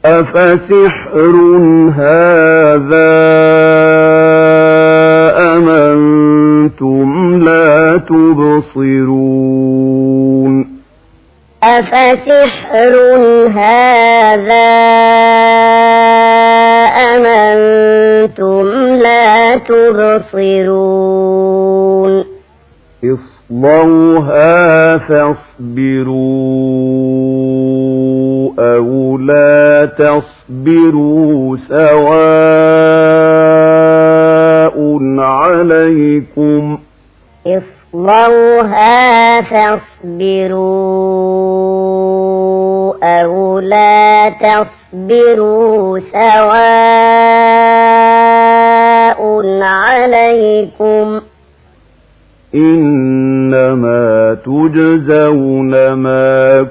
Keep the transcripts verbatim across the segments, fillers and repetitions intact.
أفسحر هذا أم أنتم لا تبصرون أفسحر هذا أم أنتم لا تبصرون اصلوها فاصبروا أو لا تصبروا سواء عليكم اصلوها فاصبروا أو لا تصبروا سواء عليكم إنما تجزون ما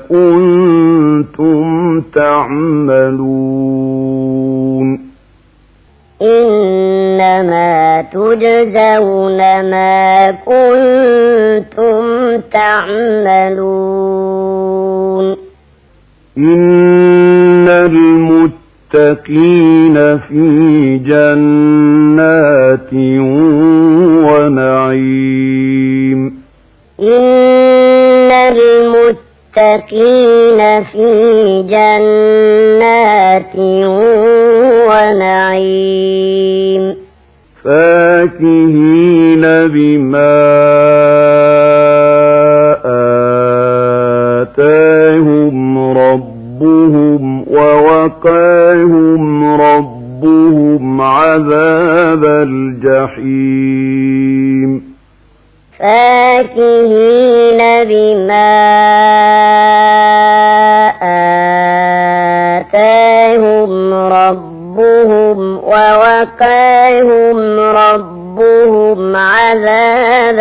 كنتم تعملون إنما تجزون ما كنتم تعملون إن المتقين في جنات ونعيم إن المتقين في جنات ونعيم فاكهين بما آتاهم ربهم ووقاهم ربهم عذاب الجحيم فاكهين بما آتاهم ربهم ووقاهم ربهم عذاب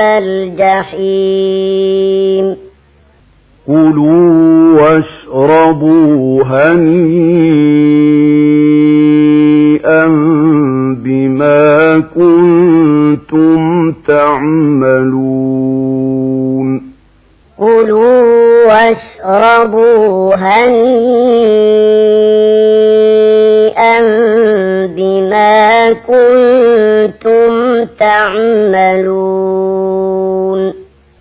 الجحيم كلوا واشربوا هنيئا بما كنتم تعملون كلوا واشربوا هنيئا بما كنتم تعملون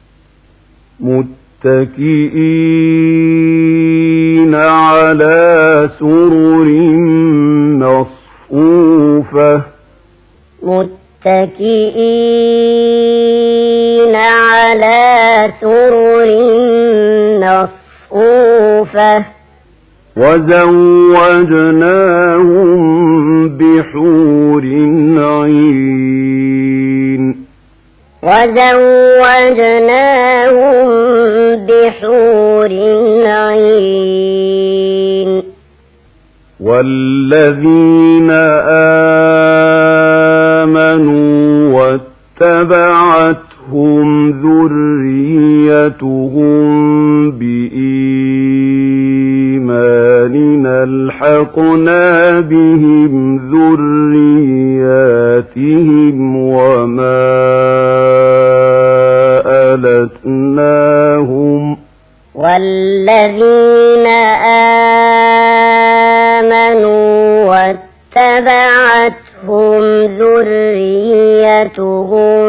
متكئين على سرر مصفوفة متكئين على سرر مصفوفة وزوجناهم بحور عين وزوجناهم بحور عين والذين آمنوا واتبعتهم ذريتهم بإيمان ألحقنا بهم ذرياتهم وما ألتناهم والذين آمنوا واتبعتهم ذريتهم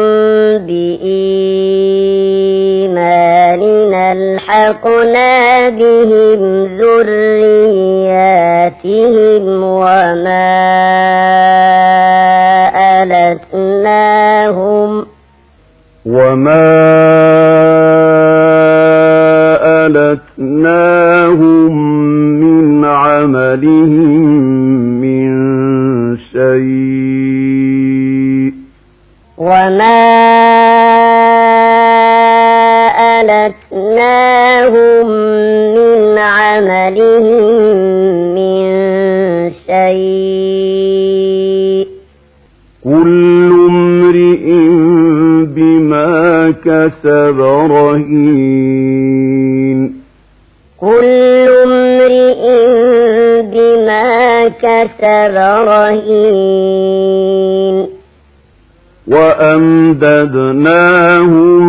بإيمان ألحقنا بهم ذرياتهم وما ألتناهم وما ألتناهم من عملهم من شيء وما ألتناهم من عملهم من شيء كل امرئ بما كسب رهين كل امرئ بما كسب رهين وأمددناهم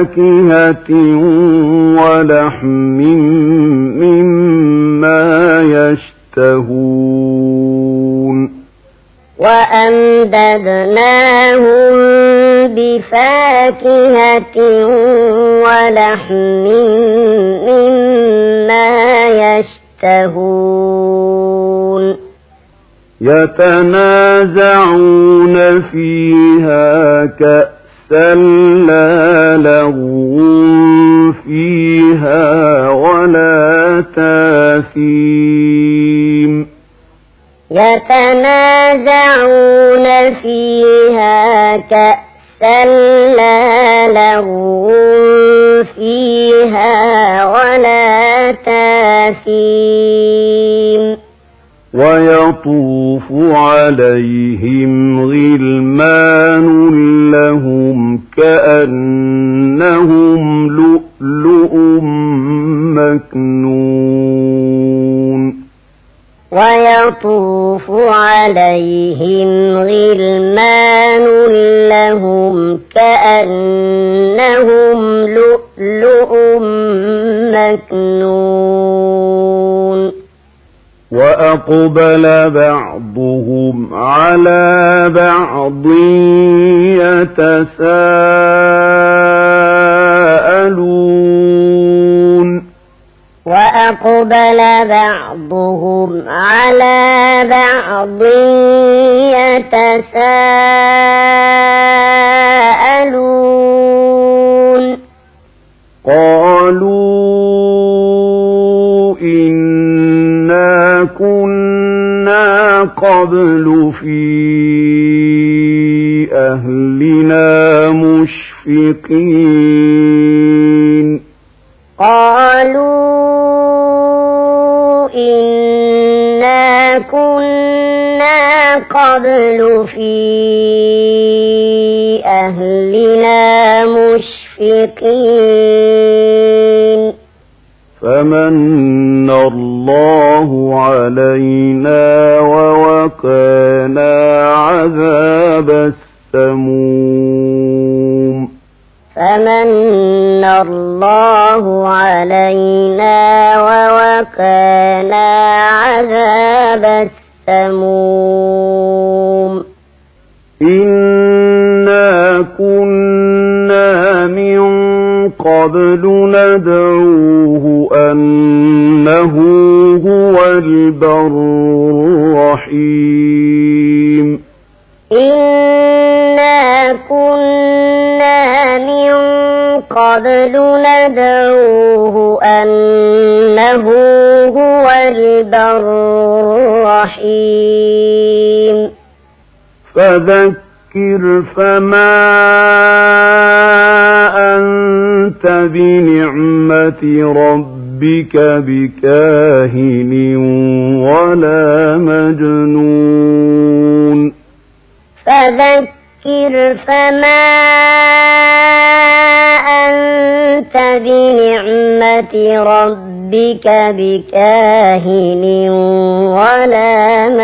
بفاكهة ولحم مما يشتهون وأمددناهم بفاكهة ولحم مما يشتهون يتنازعون فيها كأسا لا لغو فيها ولا تاثيم يتنازعون فيها كأسا لا لغو فيها ولا تاثيم ويطوف عليهم غلمان لهم كأنهم لؤلؤ مكنون ويطوف عليهم غلمان لهم كأنهم لؤلؤ مكنون وأقبل بعضهم على بعض يتساءلون وأقبل بعضهم على بعض يتساءلون قالوا إنا كنا قبل في أهلنا مشفقين قالوا إنا كنا قبل في أهلنا مشفقين فمن الله علينا ووقانا عذاب السموم فمن الله علينا ووقانا عذاب السموم إنا كنا من قبل ندعوه أنه هو البر الرحيم إنا كنا من قبل ندعوه أنه هو البر الرحيم فذكر فما أنت بنعمة ربك بكاهن ولا مجنون فذكر فما أنت بنعمة ربك بكاهن ولا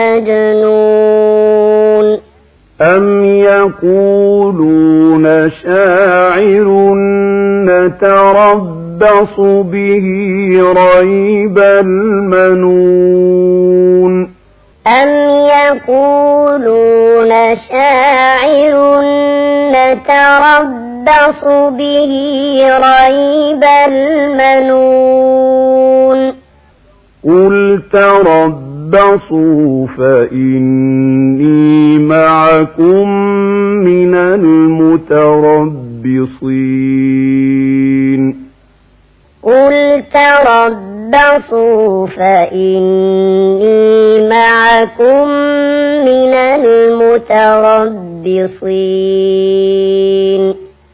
مجنون أم يقولون شاعر نتربص به ريب المنون أم يقولون شاعر نتربص به ريب المنون قل تربصوا فإني معكم من المتربصين قل تربصوا فإني معكم من المتربصين